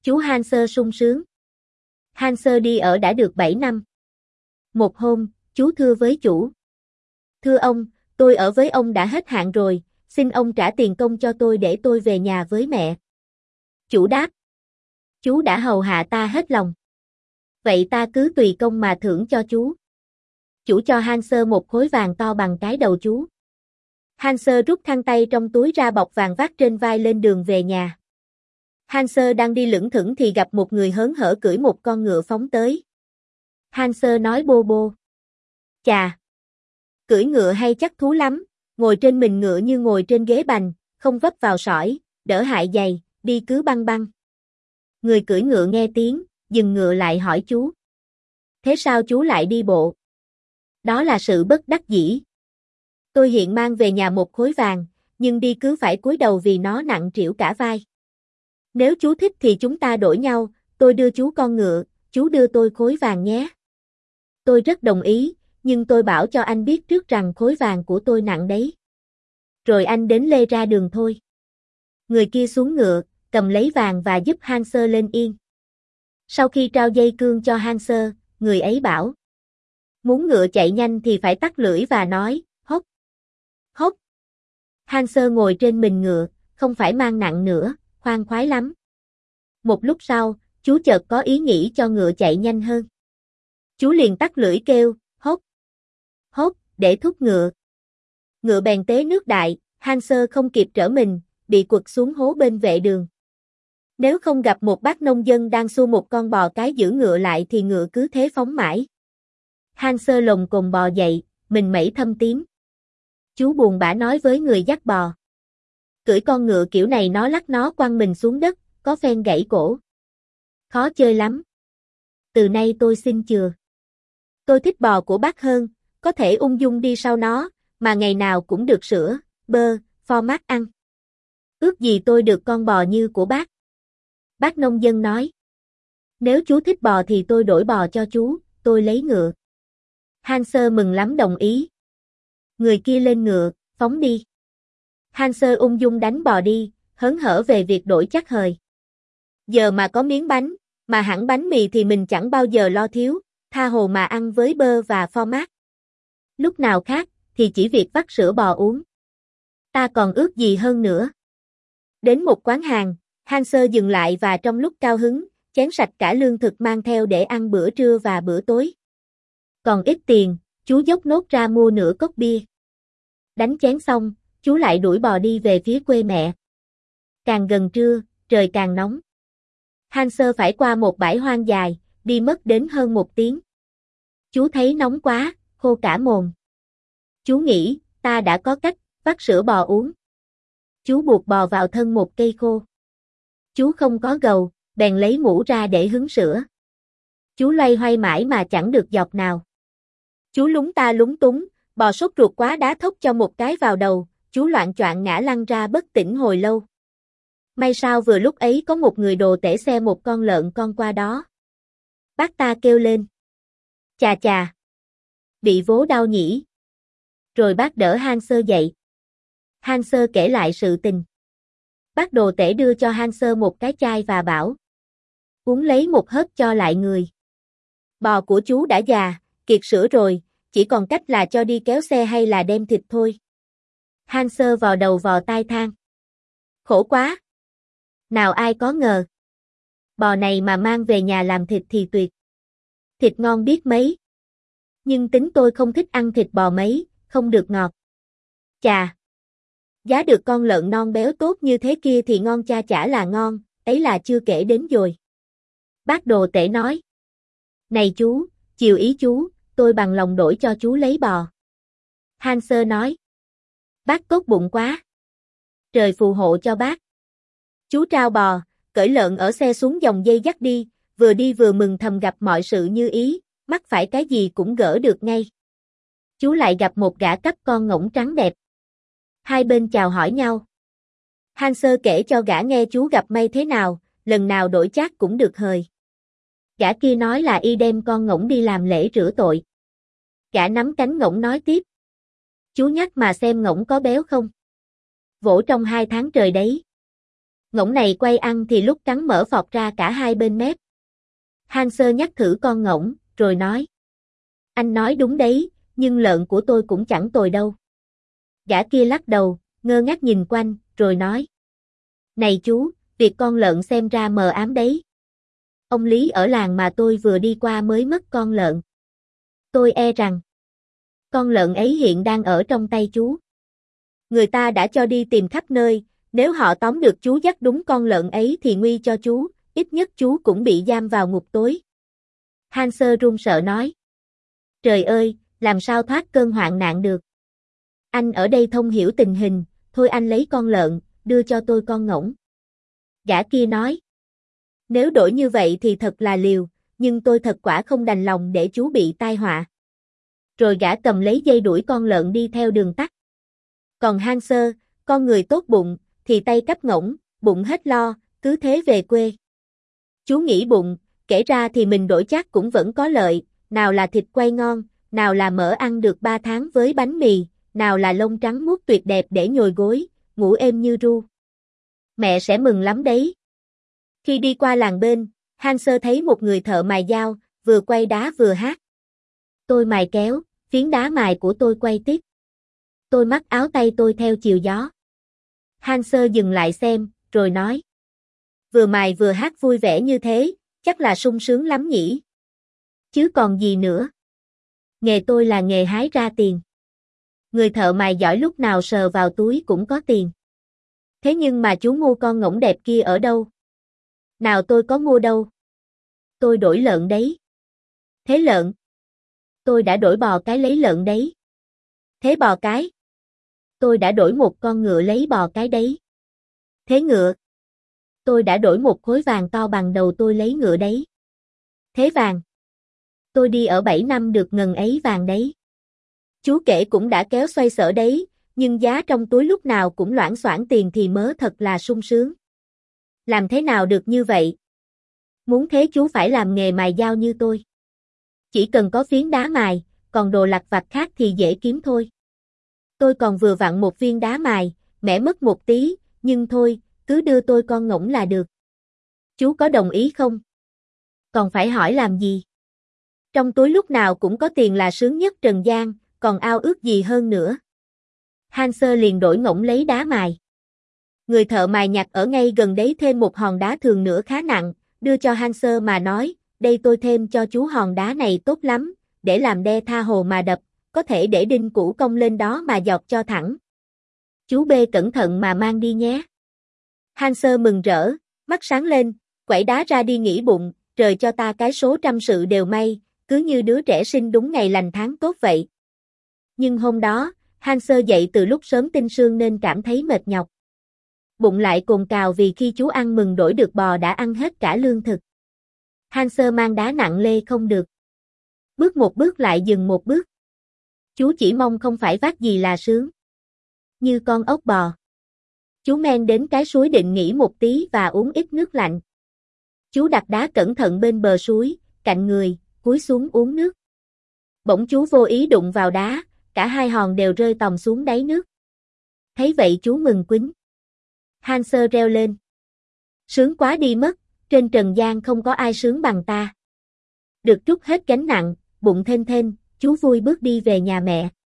Chú Hanser sung sướng. Hanser đi ở đã được 7 năm. Một hôm, chú thưa với chủ. Thưa ông, tôi ở với ông đã hết hạn rồi, xin ông trả tiền công cho tôi để tôi về nhà với mẹ. Chủ đáp. Chú đã hầu hạ ta hết lòng. Vậy ta cứ tùy công mà thưởng cho chú. Chủ cho Hanser một khối vàng to bằng cái đầu chú. Hanser rút khăn tay trong túi ra bọc vàng vác trên vai lên đường về nhà. Hanser đang đi lững thững thì gặp một người hớn hở cưỡi một con ngựa phóng tới. Hanser nói bô bô. Chà! Cưỡi ngựa hay chắc thú lắm, ngồi trên mình ngựa như ngồi trên ghế bành, không vấp vào sỏi, đỡ hại giày, đi cứ băng băng. Người cưỡi ngựa nghe tiếng, dừng ngựa lại hỏi chú. Thế sao chú lại đi bộ? Đó là sự bất đắc dĩ. Tôi hiện mang về nhà một khối vàng, nhưng đi cứ phải cúi đầu vì nó nặng trĩu cả vai. Nếu chú thích thì chúng ta đổi nhau, tôi đưa chú con ngựa, chú đưa tôi khối vàng nhé. Tôi rất đồng ý, nhưng tôi bảo cho anh biết trước rằng khối vàng của tôi nặng đấy. Rồi anh đến lê ra đường thôi. Người kia xuống ngựa, cầm lấy vàng và giúp Hanser lên yên. Sau khi trao dây cương cho Hanser, người ấy bảo. Muốn ngựa chạy nhanh thì phải tắt lưỡi và nói, hốc, hốc. Hanser ngồi trên mình ngựa, không phải mang nặng nữa, khoan khoái lắm. Một lúc sau, chú chợt có ý nghĩ cho ngựa chạy nhanh hơn. Chú liền tắt lưỡi kêu, hốc, hốc, để thúc ngựa. Ngựa bèn té nước đại, Hanser không kịp trở mình, bị quật xuống hố bên vệ đường. Nếu không gặp một bác nông dân đang xua một con bò cái giữ ngựa lại thì ngựa cứ thế phóng mãi. Hanser lồm cồm bò dậy, mình mẩy thâm tím. Chú buồn bã nói với người dắt bò. Cưỡi con ngựa kiểu này nó lắc nó quăng mình xuống đất, có phen gãy cổ. Khó chơi lắm. Từ nay tôi xin chừa. Tôi thích bò của bác hơn, có thể ung dung đi sau nó, mà ngày nào cũng được sữa, bơ, pho mát ăn. Ước gì tôi được con bò như của bác. Bác nông dân nói. Nếu chú thích bò thì tôi đổi bò cho chú, tôi lấy ngựa. Hanser mừng lắm đồng ý. Người kia lên ngựa, phóng đi. Hanser ung dung đánh bò đi, hớn hở về việc đổi chắc hời. Giờ mà có miếng bánh, mà hẳn bánh mì thì mình chẳng bao giờ lo thiếu, tha hồ mà ăn với bơ và pho mát. Lúc nào khác, thì chỉ việc vắt sữa bò uống. Ta còn ước gì hơn nữa. Đến một quán hàng, Hanser dừng lại và trong lúc cao hứng, chén sạch cả lương thực mang theo để ăn bữa trưa và bữa tối. Còn ít tiền, chú dốc nốt ra mua nửa cốc bia. Đánh chén xong, chú lại đuổi bò đi về phía quê mẹ. Càng gần trưa, trời càng nóng. Hanser phải qua một bãi hoang dài, đi mất đến hơn 1 tiếng. Chú thấy nóng quá, khô cả mồm. Chú nghĩ, ta đã có cách, vắt sữa bò uống. Chú buộc bò vào thân một cây khô. Chú không có gầu, bèn lấy mũ ra để hứng sữa. Chú loay hoay mãi mà chẳng được giọt nào. Chú lúng ta lúng túng, bò sốt ruột quá đá thốc cho một cái vào đầu, chú loạng choạng ngã lăn ra bất tỉnh hồi lâu. May sao vừa lúc ấy có một người đồ tể xe một con lợn con qua đó. Bác ta kêu lên. Chà chà. Bị vố đau nhỉ. Rồi bác đỡ Hanser dậy. Hanser kể lại sự tình. Bác đồ tể đưa cho Hanser một cái chai và bảo. Uống lấy một hớp cho lại người. Bò của chú đã già, kiệt sữa rồi, chỉ còn cách là cho đi kéo xe hay là đem thịt thôi. Hanser vò đầu vò tai than. Khổ quá. Nào ai có ngờ. Bò này mà mang về nhà làm thịt thì tuyệt. Thịt ngon biết mấy. Nhưng tính tôi không thích ăn thịt bò mấy, không được ngọt. Chà. Giá được con lợn non béo tốt như thế kia thì ngon cha chả là ngon, ấy là chưa kể đến rồi. Bác đồ tể nói. Này chú, chiều ý chú, tôi bằng lòng đổi cho chú lấy bò. Hanser nói. Bác tốt bụng quá. Trời phù hộ cho bác. Chú trao bò, cởi lợn ở xe xuống dòng dây dắt đi vừa mừng thầm gặp mọi sự như ý, mắc phải cái gì cũng gỡ được ngay. Chú lại gặp một gã cắp con ngỗng trắng đẹp. Hai bên chào hỏi nhau. Hanser kể cho gã nghe chú gặp may thế nào, lần nào đổi chác cũng được hời. Gã kia nói là y đem con ngỗng đi làm lễ rửa tội. Gã nắm cánh ngỗng nói tiếp. Chú nhắc mà xem ngỗng có béo không? Vỗ trong 2 tháng trời đấy. Ngỗng này quay ăn thì lúc cắn mở phọt ra cả hai bên mép. Hansơ nhắc thử con ngỗng, rồi nói. Anh nói đúng đấy, nhưng lợn của tôi cũng chẳng tồi đâu. Gã kia lắc đầu, ngơ ngác nhìn quanh, rồi nói. Này chú, việc con lợn xem ra mờ ám đấy. Ông Lý ở làng mà tôi vừa đi qua mới mất con lợn. Tôi e rằng con lợn ấy hiện đang ở trong tay chú. Người ta đã cho đi tìm khắp nơi, nếu họ tóm được chú dắt đúng con lợn ấy thì nguy cho chú, ít nhất chú cũng bị giam vào ngục tối. Hansơ run sợ nói. Trời ơi, làm sao thoát cơn hoạn nạn được. Anh ở đây thông hiểu tình hình, thôi anh lấy con lợn, đưa cho tôi con ngỗng. Gã kia nói. Nếu đổi như vậy thì thật là liều, nhưng tôi thật quả không đành lòng để chú bị tai họa. Rồi gã cầm lấy dây đuổi con lợn đi theo đường tắt. Còn Hansơ, con người tốt bụng, thì tay cắp ngỗng, bụng hết lo, cứ thế về quê. Chú nghĩ bụng, kể ra thì mình đổi chắc cũng vẫn có lợi, nào là thịt quay ngon, nào là mỡ ăn được 3 tháng với bánh mì, nào là lông trắng muốt tuyệt đẹp để nhồi gối, ngủ êm như ru. Mẹ sẽ mừng lắm đấy. Khi đi qua làng bên, Hansơ thấy một người thợ mài dao, vừa quay đá vừa hát. Tôi mài kéo, phiến đá mài của tôi quay tiếp. Tôi mắc áo tay tôi theo chiều gió. Hansơ dừng lại xem, rồi nói. Vừa mài vừa hát vui vẻ như thế, chắc là sung sướng lắm nhỉ. Chứ còn gì nữa. Nghề tôi là nghề hái ra tiền. Người thợ mài giỏi lúc nào sờ vào túi cũng có tiền. Thế nhưng mà chú mua con ngỗng đẹp kia ở đâu? Nào tôi có mua đâu. Tôi đổi lợn đấy. Thế lợn? Tôi đã đổi bò cái lấy lợn đấy. Thế bò cái? Tôi đã đổi một con ngựa lấy bò cái đấy. Thế ngựa? Tôi đã đổi một khối vàng to bằng đầu tôi lấy ngựa đấy. Thế vàng? Tôi đi ở 7 năm được ngần ấy vàng đấy. Chú kể cũng đã kéo xoay sở đấy, nhưng giá trong túi lúc nào cũng loảng xoảng tiền thì mớ thật là sung sướng. Làm thế nào được như vậy? Muốn thế chú phải làm nghề mài dao như tôi. Chỉ cần có phiến đá mài, còn đồ lặt vặt khác thì dễ kiếm thôi. Tôi còn vừa vặn một viên đá mài, mẻ mất một tí, nhưng thôi, cứ đưa tôi con ngỗng là được. Chú có đồng ý không? Còn phải hỏi làm gì? Trong túi lúc nào cũng có tiền là sướng nhất trần gian, còn ao ước gì hơn nữa. Hansơ liền đổi ngỗng lấy đá mài. Người thợ mài nhặt ở ngay gần đấy thêm một hòn đá thường nữa khá nặng, đưa cho Hansơ mà nói, đây tôi thêm cho chú hòn đá này tốt lắm, để làm đe tha hồ mà đập, có thể để đinh củ cong lên đó mà giọt cho thẳng. Chú bê cẩn thận mà mang đi nhé. Hansơ mừng rỡ, mắt sáng lên, quẩy đá ra đi nghĩ bụng, trời cho ta cái số trăm sự đều may, cứ như đứa trẻ sinh đúng ngày lành tháng tốt vậy. Nhưng hôm đó, Hansơ dậy từ lúc sớm tinh sương nên cảm thấy mệt nhọc. Bụng lại cồn cào vì khi chú ăn mừng đổi được bò đã ăn hết cả lương thực. Hansơ mang đá nặng lê không được. Bước một bước lại dừng một bước. Chú chỉ mong không phải vác gì là sướng. Như con ốc bò. Chú men đến cái suối định nghỉ một tí và uống ít nước lạnh. Chú đặt đá cẩn thận bên bờ suối, cạnh người, cúi xuống uống nước. Bỗng chú vô ý đụng vào đá, cả hai hòn đều rơi tòng xuống đáy nước. Thấy vậy chú mừng quýnh. Hansơ reo lên. Sướng quá đi mất, trên trần gian không có ai sướng bằng ta. Được trút hết gánh nặng, bụng thênh thênh, chú vui bước đi về nhà mẹ.